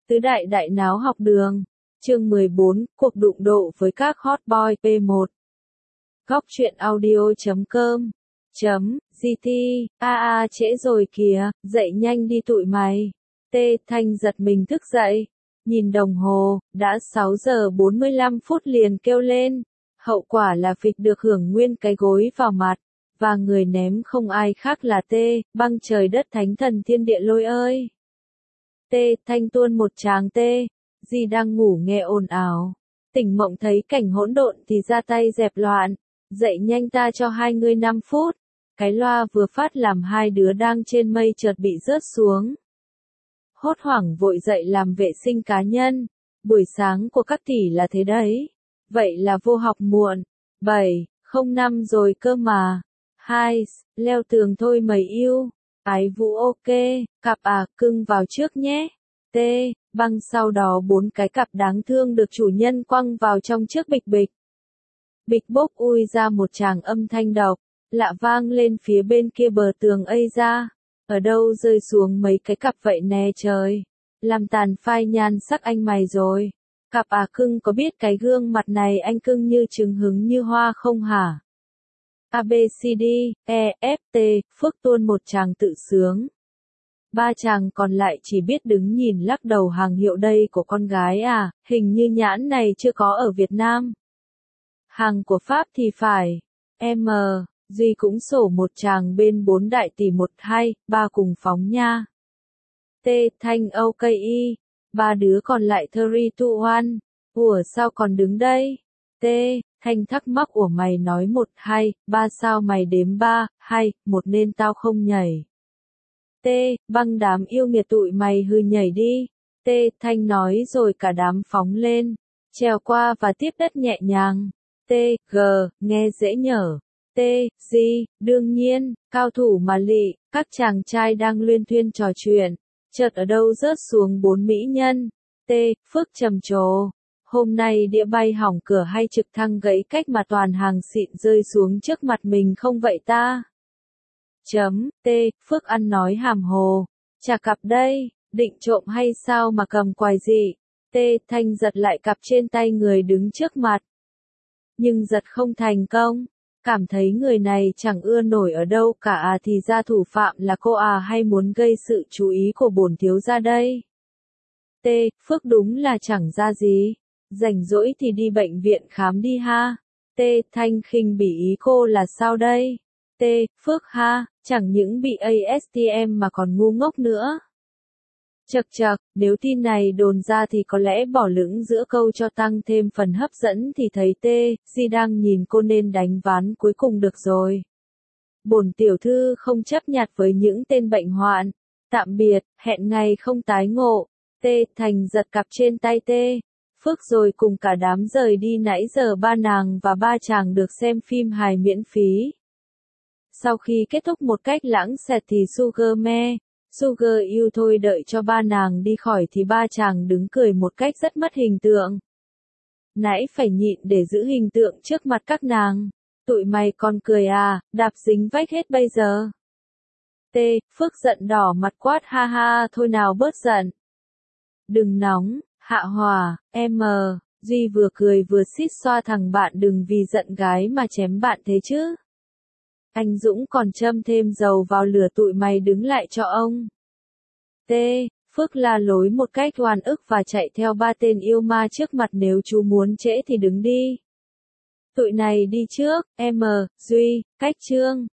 Tứ đại đại náo học đường. Chương 14, cuộc đụng độ với các hot boy P1. Góc truyện audio.com .gt. Trễ rồi kìa, dậy nhanh đi tụi mày. Thanh giật mình thức dậy, nhìn đồng hồ, đã 6 giờ 45 phút liền kêu lên. Hậu quả là phịch được hưởng nguyên cái gối vào mặt, và người ném không ai khác là băng trời đất thánh thần thiên địa lôi ơi. Thanh tuôn một tràng Di đang ngủ nghe ồn ào, tỉnh mộng thấy cảnh hỗn độn thì ra tay dẹp loạn. Dậy nhanh ta cho hai ngươi 5 phút. Cái loa vừa phát làm hai đứa đang trên mây chợt bị rớt xuống. Hốt hoảng vội dậy làm vệ sinh cá nhân. Buổi sáng của các tỷ là thế đấy. Vậy là vô học muộn. 7:05 rồi cơ mà. Leo tường thôi mày yêu. Ái Vũ ok, cặp cưng vào trước nhé. Băng sau đó 4 cái cặp đáng thương được chủ nhân quăng vào trong chiếc bịch bịch. Bịch bốc ui ra một tràng âm thanh độc, lạ vang lên phía bên kia bờ tường ây ra. Ở đâu rơi xuống mấy cái cặp vậy nè trời. Làm tàn phai nhan sắc anh mày rồi. Cặp cưng có biết cái gương mặt này anh cưng như trứng hứng như hoa không hả? ABCD, EFT, Phước tuôn một tràng tự sướng. Ba chàng còn lại chỉ biết đứng nhìn lắc đầu hàng hiệu đây của con gái hình như nhãn này chưa có ở Việt Nam. Hàng của Pháp thì phải. Duy cũng sổ một tràng bên 4 đại tỷ 1, 2, 3 cùng phóng nha. Thanh OKI. Ba đứa còn lại 3, 2, 1. Ủa sao còn đứng đây? Thanh thắc mắc ủa mày nói 1, 2, 3 sao mày đếm 3, 2, 1 nên tao không nhảy. Băng đám yêu nghiệt tụi mày hư nhảy đi. Thanh nói rồi cả đám phóng lên, trèo qua và tiếp đất nhẹ nhàng. Nghe dễ nhở. Đương nhiên, cao thủ mà lị, các chàng trai đang luyên thuyên trò chuyện. Chợt ở đâu rớt xuống 4 mỹ nhân. Phước trầm trồ. Hôm nay đĩa bay hỏng cửa hay trực thăng gãy cách mà toàn hàng xịn rơi xuống trước mặt mình không vậy ta? Phước ăn nói hàm hồ. Chà cặp đây, định trộm hay sao mà cầm quài gì? Thanh giật lại cặp trên tay người đứng trước mặt. Nhưng giật không thành công. Cảm thấy người này chẳng ưa nổi ở đâu cả thì ra thủ phạm là cô hay muốn gây sự chú ý của bổn thiếu gia đây? Phước đúng là chẳng ra gì. Rảnh rỗi thì đi bệnh viện khám đi ha. Thanh khinh bỉ ý cô là sao đây? Phước ha, chẳng những bị ASTM mà còn ngu ngốc nữa. Chậc, nếu tin này đồn ra thì có lẽ bỏ lửng giữa câu cho tăng thêm phần hấp dẫn thì thấy Di đang nhìn cô nên đánh ván cuối cùng được rồi. Bổn tiểu thư không chấp nhặt với những tên bệnh hoạn. Tạm biệt, hẹn ngày không tái ngộ. Thành giật cặp trên tay Phước rồi cùng cả đám rời đi. Nãy giờ ba nàng và ba chàng được xem phim hài miễn phí. Sau khi kết thúc một cách lãng xẹt thì Sugar yêu thôi đợi cho ba nàng đi khỏi thì ba chàng đứng cười một cách rất mất hình tượng. Nãy phải nhịn để giữ hình tượng trước mặt các nàng. Tụi mày còn cười đạp dính vách hết bây giờ. Phước giận đỏ mặt quát ha thôi nào bớt giận. Đừng nóng, hạ hòa, Duy vừa cười vừa xít xoa thằng bạn đừng vì giận gái mà chém bạn thế chứ. Anh Dũng còn châm thêm dầu vào lửa tụi mày đứng lại cho ông. Phước la lối một cách oan ức và chạy theo ba tên yêu ma trước mặt nếu chú muốn trễ thì đứng đi. Tụi này đi trước, Duy, cách Trương.